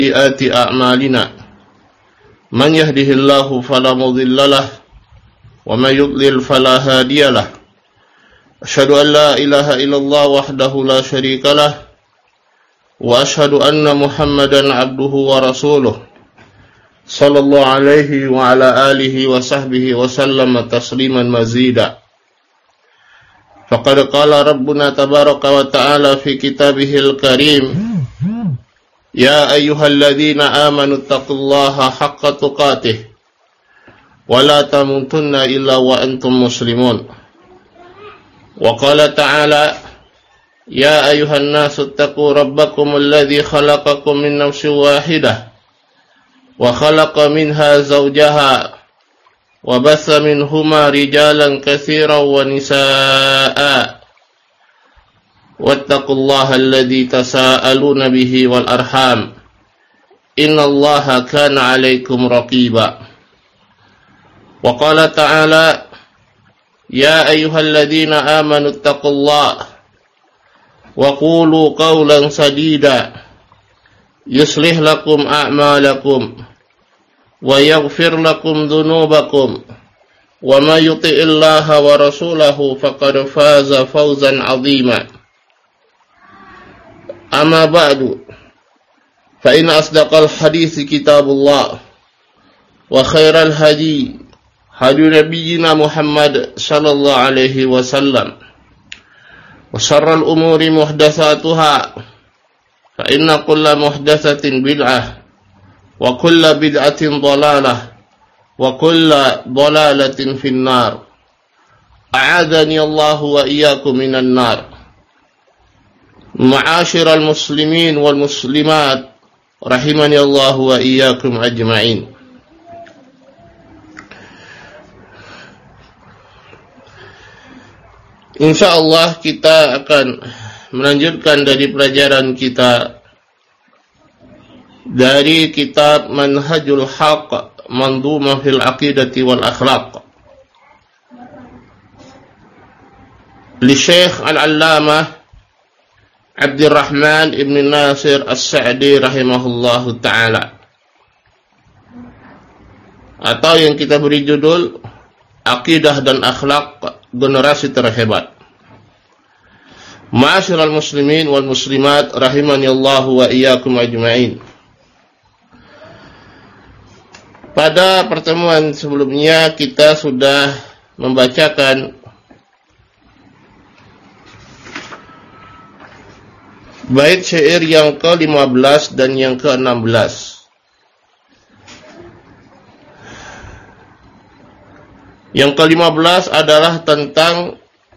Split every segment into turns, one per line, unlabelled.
سيئات أعمالنا من يهده الله فلا مضل له ومن يضلل فلا هادي له أشهد أن لا إله إلا الله وحده لا شريك له وأشهد أن محمدا عبده ورسوله صلى الله عليه وعلى آله وصحبه وسلم تسليما مزيدا فقد قال ربنا تبارك وتعالى في كتابه الكريم يا أيها الذين آمنوا اتقوا الله حق تقاته ولا تموتن إلا وأنتم مسلمون وقال تعالى يا أيها الناس اتقوا ربكم الذي خلقكم من نفس واحدة وخلق منها زوجها وبث منهما رجالا كثيرا ونساء واتقوا الله الذي تساءلون به والأرحام إن الله كان عليكم رقيبا وقال تعالى يا أيها الذين آمنوا اتقوا الله وقولوا قولا سديدا يصلح لكم أعمالكم ويغفر لكم ذنوبكم وما يطع الله ورسوله فقد فاز فوزا عظيما أما بعد فإن أصدق الحديث كتاب الله وخير الهدي هدي نبينا محمد صلى الله عليه وسلم وشر الأمور محدثاتها فإن كل محدثة بدعة وكل بدعة ضلالة وكل ضلالة في النار أعاذني الله وإياكم من النار معاشر المسلمين والمسلمات رحمني الله وإياكم أجمعين. Insyaallah kita akan melanjutkan dari pelajaran kita dari kitab Manhajul Haq Mandhumah fil Aqidati wal Akhlaq li Syekh Al-Allamah Abdurrahman Ibn Nasir As-Sa'di rahimahullahu ta'ala, atau yang kita beri judul Aqidah dan Akhlak Generasi Terhebat. Ma'asyiral muslimin wal muslimat rahimani Allah wa iyyakum ajma'in. Pada pertemuan sebelumnya kita sudah membacakan bait syair yang ke-15 dan yang ke-16. Yang ke-15 adalah tentang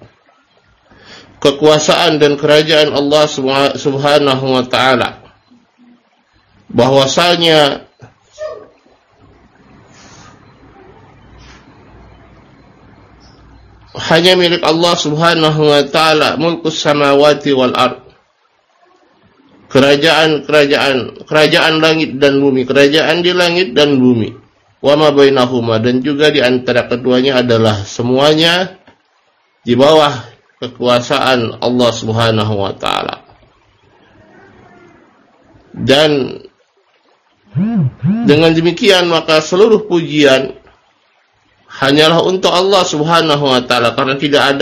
kekuasaan dan kerajaan Allah Subhanahu wa ta'ala. Bahwasanya hanya milik Allah Subhanahu wa ta'ala mulkus samawati wal ard. Kerajaan langit dan bumi, kerajaan di langit dan bumi. Wa ma bainahuma, dan juga di antara keduanya adalah semuanya di bawah kekuasaan Allah Subhanahu wa ta'ala. Dan dengan demikian maka seluruh pujian hanyalah untuk Allah Subhanahu wa ta'ala, karena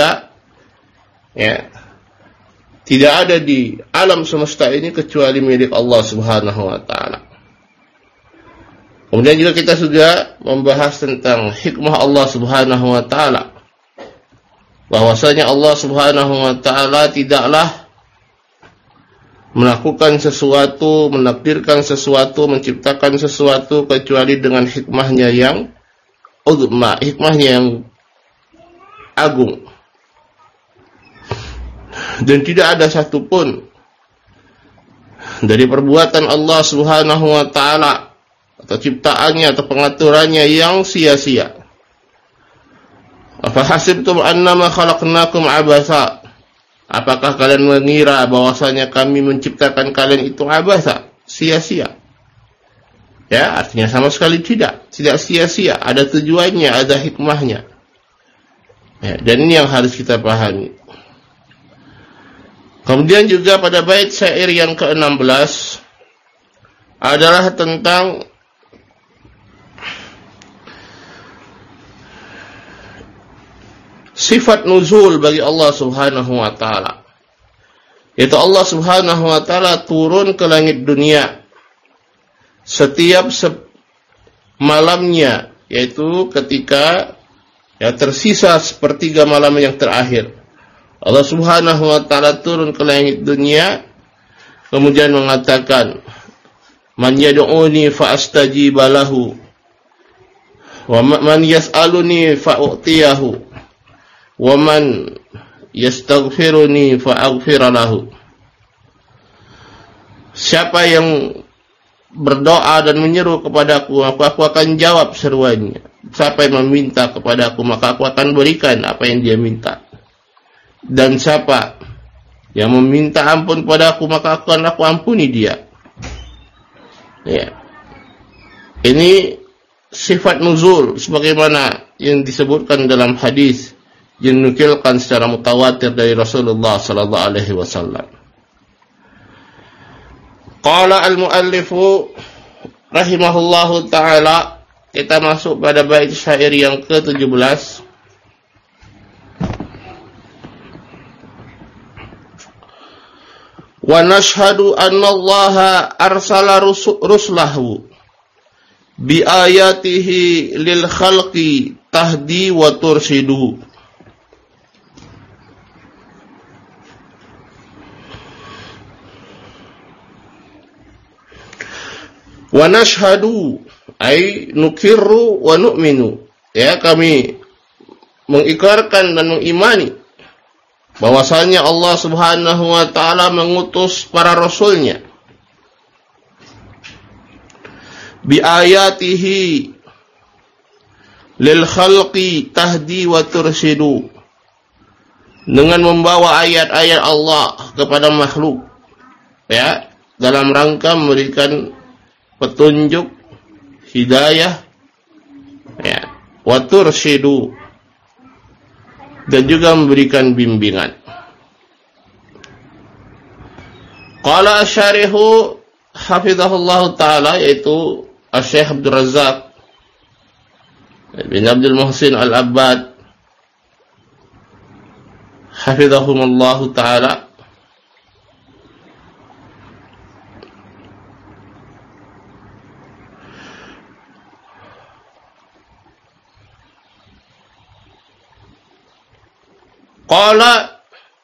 tidak ada di alam semesta ini kecuali milik Allah Subhanahu wa ta'ala. Kemudian juga kita sudah membahas tentang hikmah Allah Subhanahu wa ta'ala, bahwasanya Allah Subhanahu wa ta'ala tidaklah melakukan sesuatu, menakdirkan sesuatu, menciptakan sesuatu kecuali dengan hikmahnya yang uzma, hikmahnya yang agung. Dan tidak ada satupun dari perbuatan Allah Subhanahu wa ta'ala atau ciptaannya atau pengaturannya yang sia-sia. Afa hasibtum annama khalaqnakum abasa? Apakah kalian mengira bahwasanya kami menciptakan kalian itu abasa, sia-sia? Ya, artinya sama sekali tidak sia-sia, ada tujuannya, ada hikmahnya. Ya, dan ini yang harus kita pahami. Kemudian juga pada bait syair yang ke-16 adalah tentang sifat nuzul bagi Allah Subhanahu wa taala. Yaitu Allah Subhanahu wa taala turun ke langit dunia setiap malamnya, yaitu ketika tersisa sepertiga malam yang terakhir. Allah Subhanahu wa taala turun ke langit dunia kemudian mengatakan, "Man yad'uni fa astajiba lahu wa man yas'aluni fa u'tiyahu wa man yastaghfiruni fa aghfir lahu." Siapa yang berdoa dan menyeru kepadaku, aku akan jawab seruannya. Siapa yang meminta kepadaku, maka aku akan berikan apa yang dia minta. Dan siapa yang meminta ampun padaku, maka akan aku ampuni dia. Ya. Ini sifat nuzul sebagaimana yang disebutkan dalam hadis yang dinukilkan secara mutawatir dari Rasulullah sallallahu alaihi wasallam. Qala al-muallifu rahimahullahu taala, kita masuk pada bait syair yang ke-17. Wa nashhadu anna Allaha arsala rusulahu bi ayatihi lil khalqi tahdi wa turshidu. Wa nashhadu ay nukirru wa nu'minu, ya, kami mengikrarkan dan mengimani bahwasanya Allah Subhanahu wa taala mengutus para rasulnya bi ayatihi lil khalqi tahdi wa turshidu, dengan membawa ayat-ayat Allah kepada makhluk, ya, dalam rangka memberikan petunjuk, hidayah, ya, wa turshidu, dan juga memberikan bimbingan. Qala asy-syarihu hafizahullah taala, yaitu Asy-Syaikh Abdul Razzaq bin Abdul Muhsin Al-Abbad hafizahumullah taala, qala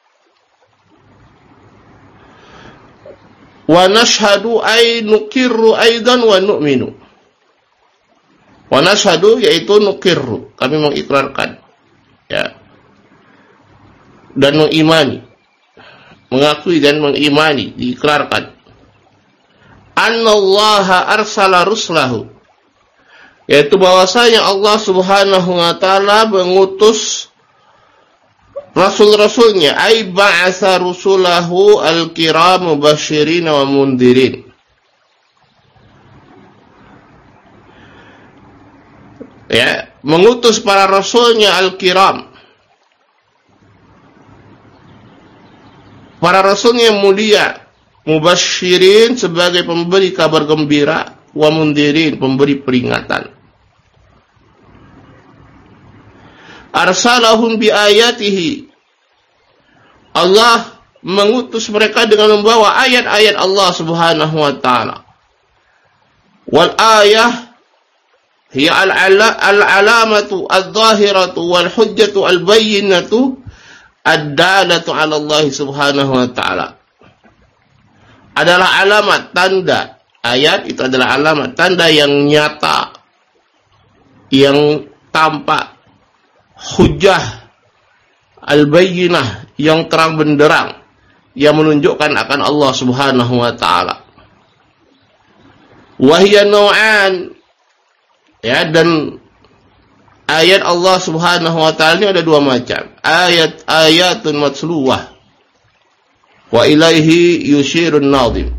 wa nashhadu ay nukirru aidan wa nu'minu. Wa nashhadu yaitu nukirru, kami mengikrarkan, ya, dan mengimani, mengakui dan mengimani, diikrarkan. Annallaha arsala ruslahu, yaitu bahwasanya Allah Subhanahu wa taala mengutus rasul-rasulnya, ay ba'atsa rusulahu al-kiram mubasysyirin wa mundirin. Ya, mengutus para rasulnya al-kiram, para rasulnya yang mulia, mubasysyirin sebagai pemberi kabar gembira, wa mundirin pemberi peringatan. Arsalahum bi ayatihi, Allah mengutus mereka dengan membawa ayat-ayat Allah Subhanahu wa taala. Wal ayah hiya al-alamatu adh-dhahiratu wal hujjatu al-bayyinatu ad-dalatu 'ala Allah Subhanahu wa taala. Adalah alamat, tanda. Ayat itu adalah alamat, tanda yang nyata, yang tampak, hujjah al-bayyinah yang terang benderang, yang menunjukkan akan Allah Subhanahu wa taala. Wa hiya naw'an, ya, dan ayat Allah Subhanahu wa taala ini ada dua macam. Ayatun matsluwah wa ilaihi yushirun nadhim.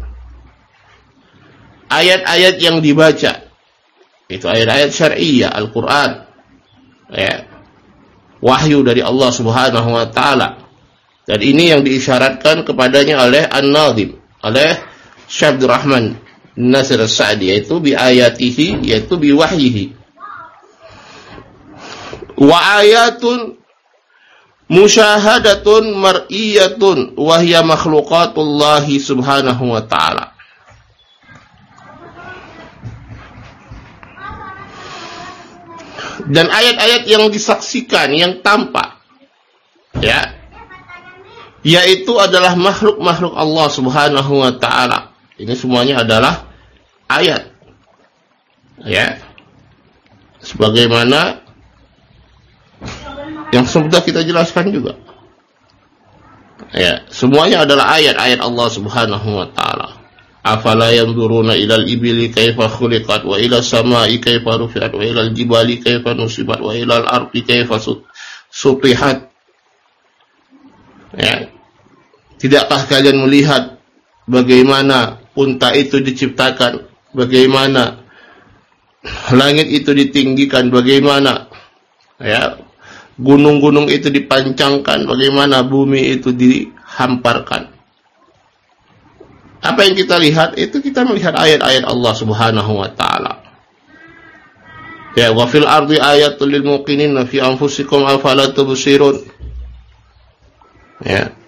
Ayat-ayat yang dibaca, itu ayat-ayat syar'iyyah, Al-Qur'an, ya, wahyu dari Allah Subhanahu wa taala. Dan ini yang diisyaratkan kepadanya oleh An-Nadhim, oleh Syekh Abdul Rahman Nasir As-Sa'di, yaitu bi ayatihi, yaitu bi wahyihi. Wa ayatun musyahadatun mar'iyatun wa hiya makhluqatullahi subhanahu wa ta'ala. Dan ayat-ayat yang disaksikan, yang tampak, ya, yaitu adalah makhluk-makhluk Allah subhanahu wa ta'ala. Ini semuanya adalah ayat, ya, sebagaimana yang sudah kita jelaskan juga, ya, semuanya adalah ayat-ayat Allah subhanahu wa ta'ala. Afala yanzuruna ilal ibili kaifa khuliqat wa ila samai kaifa rufi'at wa ilal jibali kaifa nusibat wa ilal ardi kaifa sutihat. Ya. Tidakkah kalian melihat bagaimana unta itu diciptakan, bagaimana langit itu ditinggikan, bagaimana, ya, gunung-gunung itu dipancangkan, bagaimana bumi itu dihamparkan. Apa yang kita lihat itu, kita melihat ayat-ayat Allah subhanahu wa ta'ala. Ya, wa fil ardi ayatul lil muqinin fi anfusikum afala tubsirun. Ya.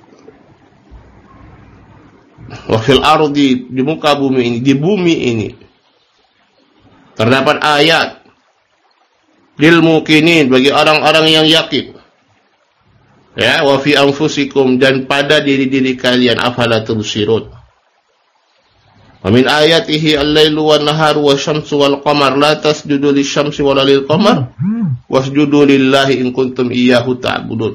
Wa fil ardi, di muka bumi ini, di bumi ini terdapat ayat lil muqinin, bagi orang-orang yang yakin. Ya, wa fi anfusikum, dan pada diri-diri kalian, afala tubsirun. Wa min ayatihi al-lailu wan-naharu wasyamsu wal-qamar la tasjudu lisyamsi wala lil-qamar wasjudu lillahi in kuntum iyyahu ta'budun.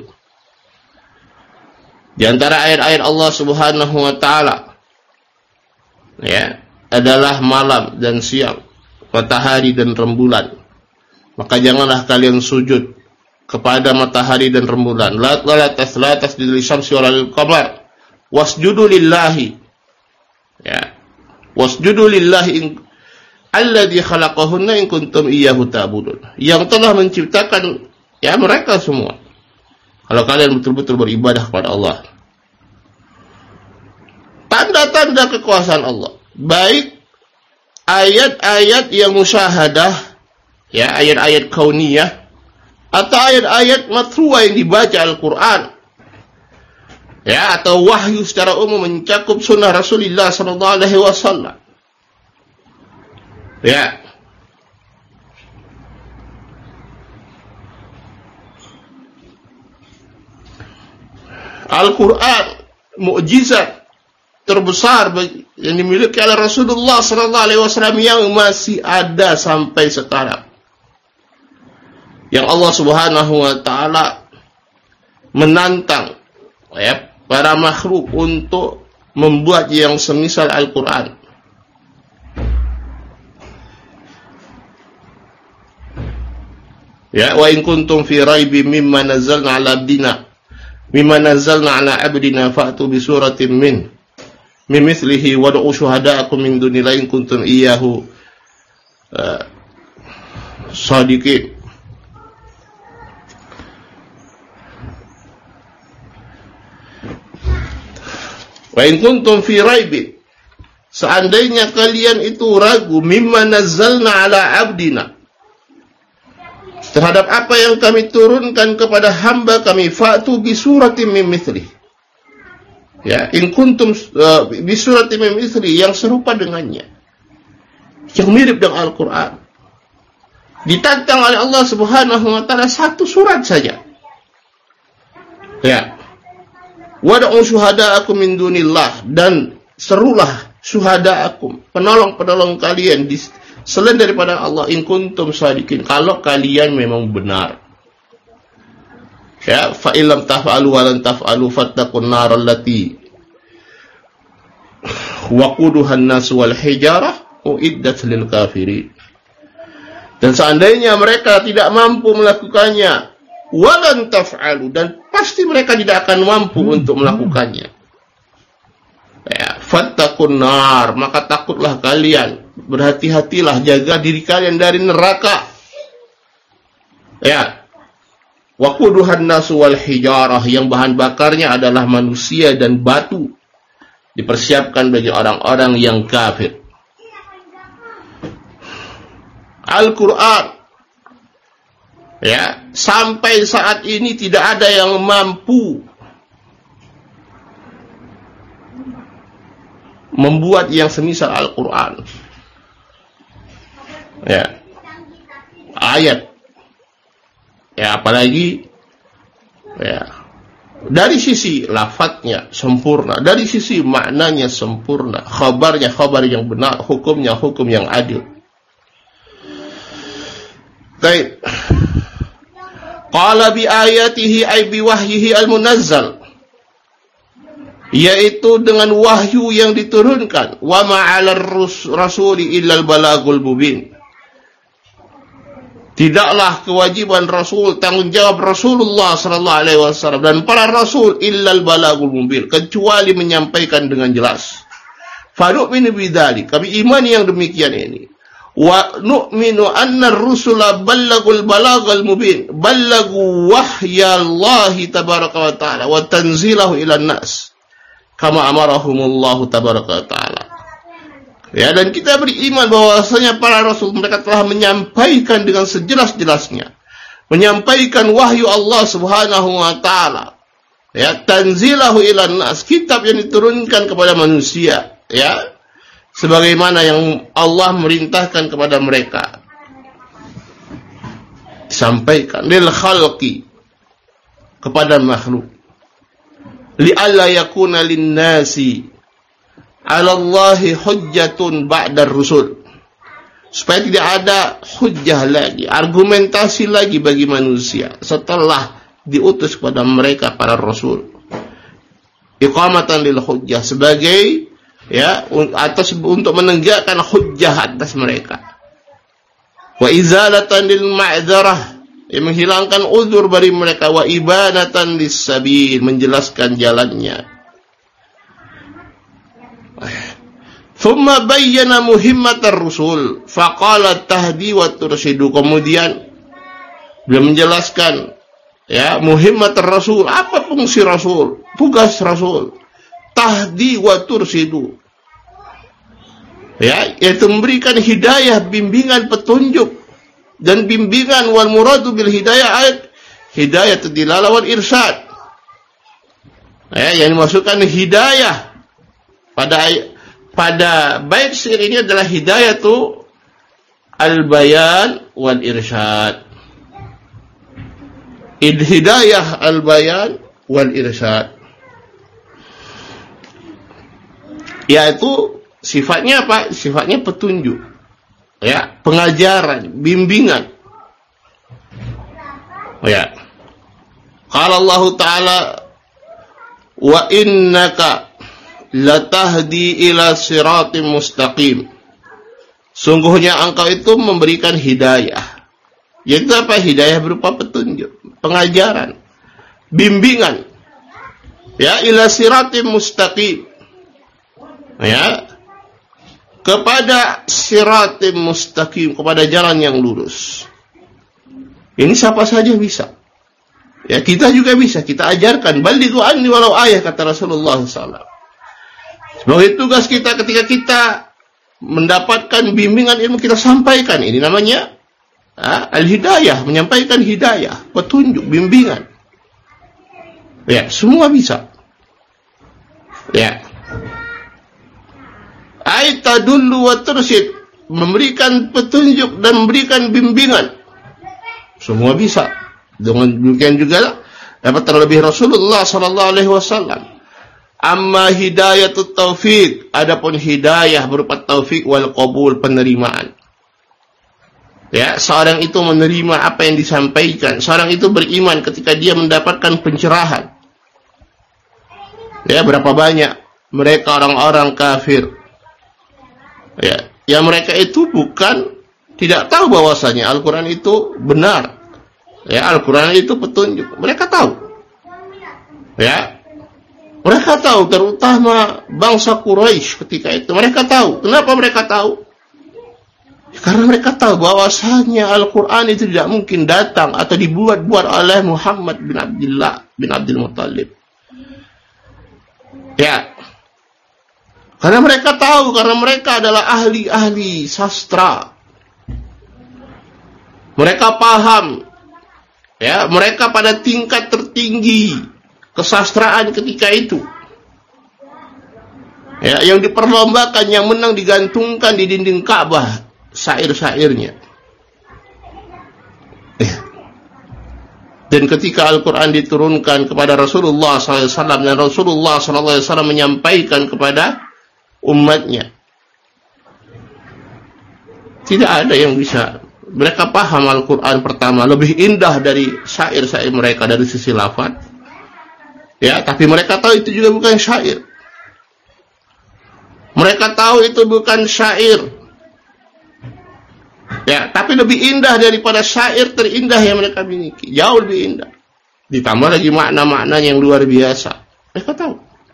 Di antara ayat-ayat Allah subhanahu wa ta'ala, ya, adalah malam dan siang, matahari dan rembulan. Maka janganlah kalian sujud kepada matahari dan rembulan. La tasjudu lisyamsi wala lil-qamar wasjudu lillahi, ya, wasjudu lillahi alladzi khalaqahunna in kuntum iyyahu ta'budun, yang telah menciptakan, ya, mereka semua, kalau kalian betul-betul beribadah kepada Allah. Tanda-tanda kekuasaan Allah, baik ayat-ayat yang musyahadah, ya, ayat-ayat kauniyah, atau ayat-ayat matruah yang dibaca Al-Quran, ya, atau wahyu secara umum mencakup sunnah Rasulullah sallallahu alaihi wasallam. Ya. Al-Quran mukjizat terbesar yang dimiliki oleh Rasulullah sallallahu alaihi wasallam yang masih ada sampai sekarang. Yang Allah Subhanahu wa taala menantang, ya, para makhluk untuk membuat yang semisal Al-Quran. Ya, wa in kuntum fi raibin mimma nazzalna ala abdina fa'tu bi suratin min mithlihi wad'u syuhada'akum min dunillahi in kuntum iyyahu shadiqin. Wa in kuntum fi raibin, seandainya kalian itu ragu, mimma nazzalna ala abdina, terhadap apa yang kami turunkan kepada hamba kami, fa'tu bi suratin min mithlihi, ya, in kuntum bi suratin min mithlihi, yang serupa dengannya, yang mirip dengan Al-Quran. Ditantang oleh Allah Subhanahu wa taala satu surat saja, ya. Wad'u syuhada'akum min dunillah, dan serulah syuhada'akum, penolong-penolong kalian selain daripada Allah, in kuntum shadiqin, kalau kalian memang benar. Ya, fa illam taf'alu wa lan taf'alu fattaqun nar allati waquduhan nas wal hijarah uiddat lil kafirin. Dan seandainya mereka tidak mampu melakukannya, walan taf'alu, dan pasti mereka tidak akan mampu untuk melakukannya, ya, fattaqun nar, maka takutlah kalian, berhati-hatilah, jaga diri kalian dari neraka, ya. Waquduhan nasu wal hijarah, yang bahan bakarnya adalah manusia dan batu, dipersiapkan bagi orang-orang yang kafir. Al-Quran. Ya, sampai saat ini tidak ada yang mampu membuat yang semisal Al-Quran. Ya, ayat. Ya, apalagi ya, dari sisi lafadznya sempurna, dari sisi maknanya sempurna, khabarnya khabar yang benar, hukumnya hukum yang adil. Baik. Qala bi ayatihi ay bi wahyihi al-munazzal, yaitu dengan wahyu yang diturunkan. Wa ma'alar rasuli illal balagul mubin. Tidaklah kewajiban Rasul, tanggung jawab Rasulullah sallallahu alaihi wasallam dan para rasul illal balagul mubin, kecuali menyampaikan dengan jelas. Fa nu'minu bidzalik, kami imani yang demikian ini. Wa nu'minu anna ar-rusula ballagul balagal mubin, ballagu wahyallahi tabaraka wa ta'ala wa tanzilahu ila nas kama amarahumullahu tabaraka wa ta'ala. Ya, dan kita beriman bahwasanya para rasul mereka telah menyampaikan dengan sejelas-jelasnya, menyampaikan wahyu Allah Subhanahu wa taala. Ya, tanzilahu ilan nas, kitab yang diturunkan kepada manusia, ya, sebagaimana yang Allah merintahkan kepada mereka. Sampaikan lil khalqi, kepada makhluk. Li alla yakuna lin nasi 'ala Allahi hujjatun ba'dar rusul, supaya tidak ada hujjah lagi, argumentasi lagi bagi manusia setelah diutus kepada mereka para rasul. Iqamatan lil hujjah, sebagai ya atas untuk menegakkan hujjah atas mereka. Wa izalatan lil ma'dzarah, yang menghilangkan uzur bagi mereka. Wa ibanatan lis sabil, menjelaskan jalannya. Thumma bayyana muhimmatar rusul faqala tahdi wa turshidu. Kemudian beliau menjelaskan ya muhimmatar rasul, apa fungsi rasul, tugas rasul. Tahdi wa turshidu, ya, yaitu memberikan hidayah, bimbingan, petunjuk dan bimbingan. Wal muradu bil hidayah ayat hidayah dilalah wal irsyad, ya, yang dimaksudkan hidayah pada bait syair ini adalah hidayah tu al-bayan wal irsyad. Hidayah al-bayan wal irsyad, yaitu sifatnya apa? Sifatnya petunjuk, ya, pengajaran, bimbingan. Ya. Qala Allah Ta'ala wa innaka latahdi ila siratim mustaqim. Sungguhnya engkau itu memberikan hidayah. Yaitu apa? Hidayah berupa petunjuk, pengajaran, bimbingan. Ya, ila siratim mustaqim. Ya, kepada siratim mustaqim, kepada jalan yang lurus. Ini siapa saja bisa. Ya, kita juga bisa, kita ajarkan. Balighu anni walau ayah, kata Rasulullah SAW. Sebagai tugas kita ketika kita mendapatkan bimbingan ilmu, kita sampaikan. Ini namanya al-hidayah, menyampaikan hidayah, petunjuk, bimbingan. Ya, semua bisa. Ya. Aitadullu wa tursyid, memberikan petunjuk dan memberikan bimbingan. Semua bisa. Dengan demikian juga dapat terlebih Rasulullah sallallahu alaihi wasallam. Amma hidayatut taufik, adapun hidayah berupa taufik wal qabul, penerimaan. Ya, seorang itu menerima apa yang disampaikan. Seorang itu beriman ketika dia mendapatkan pencerahan. Ya, berapa banyak mereka orang-orang kafir. Ya, yang mereka itu bukan tidak tahu bahwasanya Al-Quran itu benar. Ya, Al-Quran itu petunjuk. Mereka tahu. Ya. Mereka tahu, terutama bangsa Quraisy ketika itu. Mereka tahu. Kenapa mereka tahu? Karena mereka tahu bahwasanya Al-Quran itu tidak mungkin datang atau dibuat-buat oleh Muhammad bin Abdullah bin Abdul Muttalib. Ya. Karena mereka tahu, karena mereka adalah ahli-ahli sastra. Mereka paham, ya, mereka pada tingkat tertinggi kesastraan ketika itu. Ya, yang diperlombakan, yang menang digantungkan di dinding Ka'bah syair-syairnya. Dan ketika Al-Quran diturunkan kepada Rasulullah SAW, dan Rasulullah SAW menyampaikan kepada umatnya, tidak ada yang bisa. Mereka paham Al-Quran pertama lebih indah dari syair-syair mereka dari sisi lafaz. Ya, tapi mereka tahu itu juga bukan syair. Mereka tahu itu bukan syair. Ya, tapi lebih indah daripada syair terindah yang mereka miliki. Jauh lebih indah. Ditambah lagi makna-makna yang luar biasa. Mereka tahu.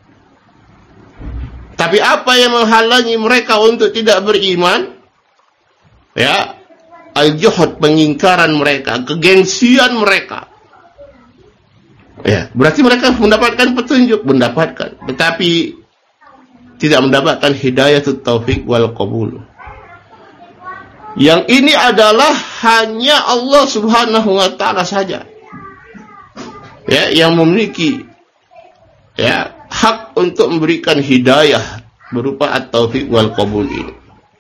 Tapi apa yang menghalangi mereka untuk tidak beriman? Ya, al-juhud, pengingkaran mereka, kegengsian mereka. Ya, berarti mereka mendapatkan petunjuk, mendapatkan, tetapi tidak mendapatkan hidayatut taufik wal qabul. Yang ini adalah hanya Allah Subhanahu wa taala saja, ya, yang memiliki, ya, hak untuk memberikan hidayah berupa at-taufik wal qabul ini.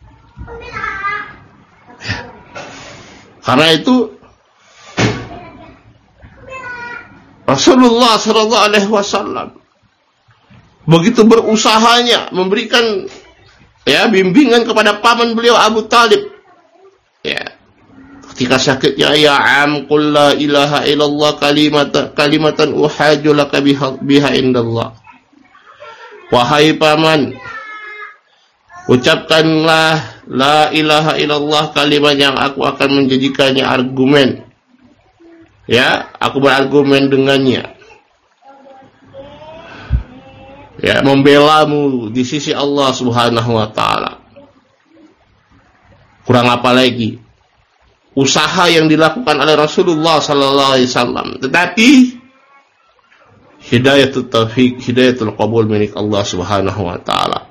Ya. Karena itu Rasulullah sallallahu alaihi wasallam begitu berusahanya memberikan, ya, bimbingan kepada paman beliau Abu Talib. Ya, ketika sakitnya, ya am qul la ilaha illallah kalimatan uhaju laka biha indallah. Wahai paman, ucapkanlah la ilaha illallah, kalimat yang aku akan menjadikannya argumen. Ya, aku berargumen dengannya. Ya, membelamu di sisi Allah Subhanahu wa taala. Kurang apa lagi usaha yang dilakukan oleh Rasulullah sallallahu alaihi wasallam, tetapi hidayatut taufik, hidayatul qabul milik Allah Subhanahu wa taala.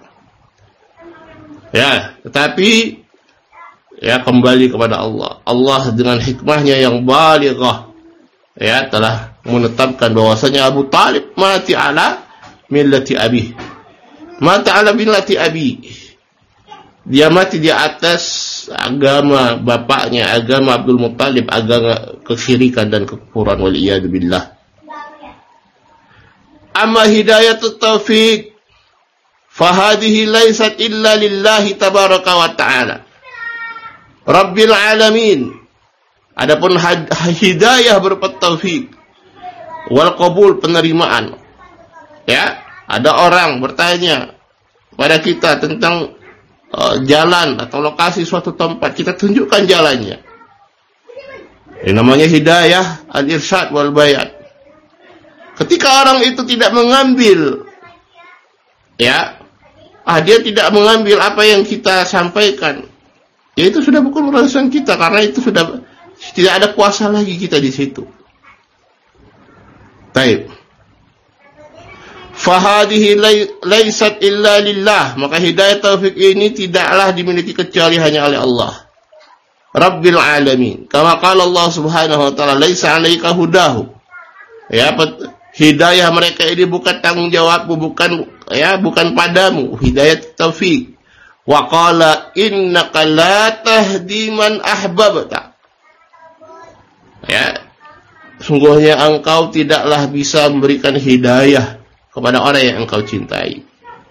Ya, tetapi, ya, kembali kepada Allah. Allah dengan hikmahnya yang balighah, ya, telah menetapkan bahwasanya Abu Talib mati ala millati abi. Mati ala millati abi. Dia mati di atas agama bapaknya, agama Abdul Muttalib, agama kesyirikan dan kekufuran, wal iyad billah. Amma hidayatut taufik fahadihi laysat illa lillahi tabaraka wa ta'ala Rabbil alamin. Adapun hidayah berupa taufik wal qabul, penerimaan. Ya, ada orang bertanya kepada kita tentang jalan atau lokasi suatu tempat, kita tunjukkan jalannya. Ini namanya hidayah al-irsyad wal bayan. Ketika orang itu tidak mengambil, ya, dia tidak mengambil apa yang kita sampaikan, ya, itu sudah bukan urusan kita, karena itu sudah tidak ada kuasa lagi kita di situ. Baik. Fahadihi laysat illa lillah, maka hidayah taufik ini tidaklah dimiliki kecuali hanya oleh Allah Rabbil alamin. Kama qala Allah Subhanahu wa taala, laisa 'alaika hudahu. Ya, hidayah mereka ini bukan tanggung jawabmu, bukan padamu, hidayah taufik. Wa qala innaka la tahdi man ahbabta. Ya, sungguhnya engkau tidaklah bisa memberikan hidayah kepada orang yang engkau cintai.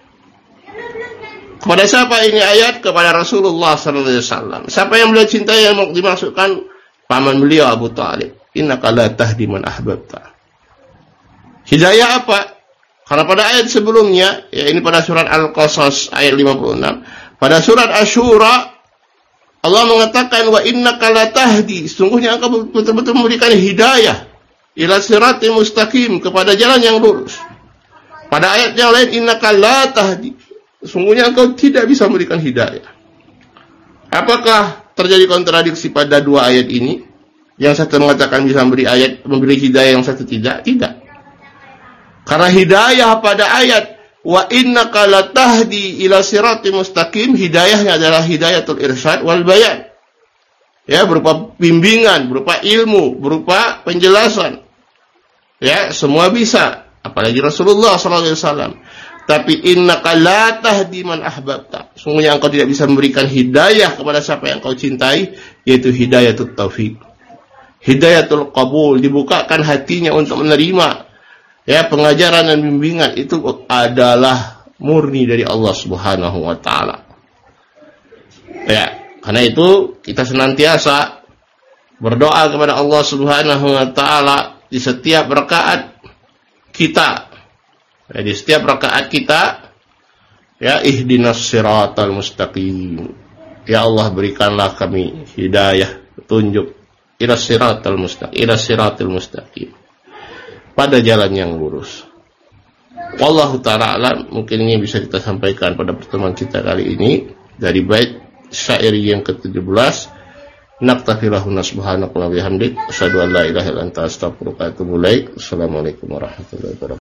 Kepada siapa ini ayat? Kepada Rasulullah sallallahu alaihi wasallam. Siapa yang beliau cintai yang dimaksudkan? Paman beliau Abu Talib. Innaka la tahdi man ahbabta. Hidayah apa? Karena pada ayat sebelumnya, ya, ini pada surat Al-Qasas ayat 56. Pada surat Asyura Allah mengatakan, wa innaka la tahdi, sungguhnya engkau betul-betul memberikan hidayah ila siratal mustaqim, kepada jalan yang lurus. Pada ayat yang lain, innaka la tahdi, sungguhnya engkau tidak bisa memberikan hidayah. Apakah terjadi kontradiksi pada dua ayat ini? Yang satu mengatakan bisa memberi hidayah, yang satu tidak? Tidak. Karena hidayah pada ayat wa innaka la tahdi ila siratal mustaqim, hidayahnya adalah hidayatul irsyad wal bayan. Ya, berupa bimbingan, berupa ilmu, berupa penjelasan. Ya, semua bisa. Apalagi Rasulullah SAW. Tapi innaka la tahdi man ahbabta. Sungguhnya engkau tidak bisa memberikan hidayah kepada siapa yang engkau cintai, yaitu hidayatul taufik. Hidayatul qabul, dibukakan hatinya untuk menerima ya pengajaran dan bimbingan itu adalah murni dari Allah Subhanahu wa taala. Ya, karena itu kita senantiasa berdoa kepada Allah Subhanahu wa taala di setiap rakaat kita. Ya, di setiap rakaat kita, ya ihdinas siratal mustaqim. Ya Allah, berikanlah kami hidayah, petunjuk ila siratal mustaqim. Pada jalan yang lurus. Wallahu ta'ala alam. Mungkin ini bisa kita sampaikan pada pertemuan kita kali ini dari bait syair yang ke-17. Naktafilahu subhanaka wa bihamdik asyhadu an la ilaha illa anta astaghfiruka wa atubu ilaik. Assalamualaikum warahmatullahi wabarakatuh.